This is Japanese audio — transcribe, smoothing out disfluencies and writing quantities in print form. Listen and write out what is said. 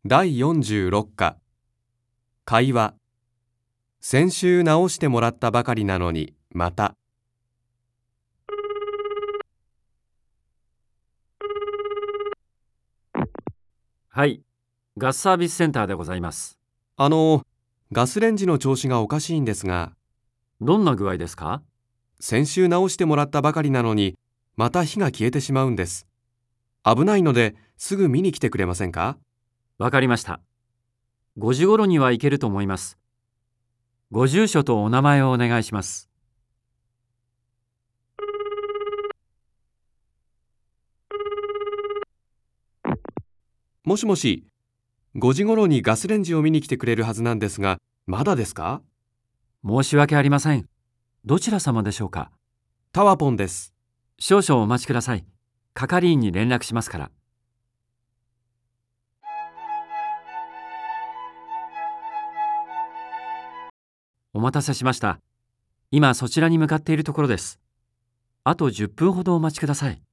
第46課会話。先週直してもらったばかりなのにまた。 はい、ガスサービスセンターでございます。 ガスレンジの調子がおかしいんですが、 どんな具合ですか？ 先週直してもらったばかりなのにまた火が消えてしまうんです。危ないのですぐ見に来てくれませんか？ わかりました。5時頃には行けると思います。ご住所とお名前をお願いします。 もしもし、5時頃にガスレンジを見に来てくれるはずなんですが、まだですか？ 申し訳ありません。どちら様でしょうか？ タワポンです。 少々お待ちください。係員に連絡しますから。お待たせしました。今そちらに向かっているところです。あと10分ほどお待ちください。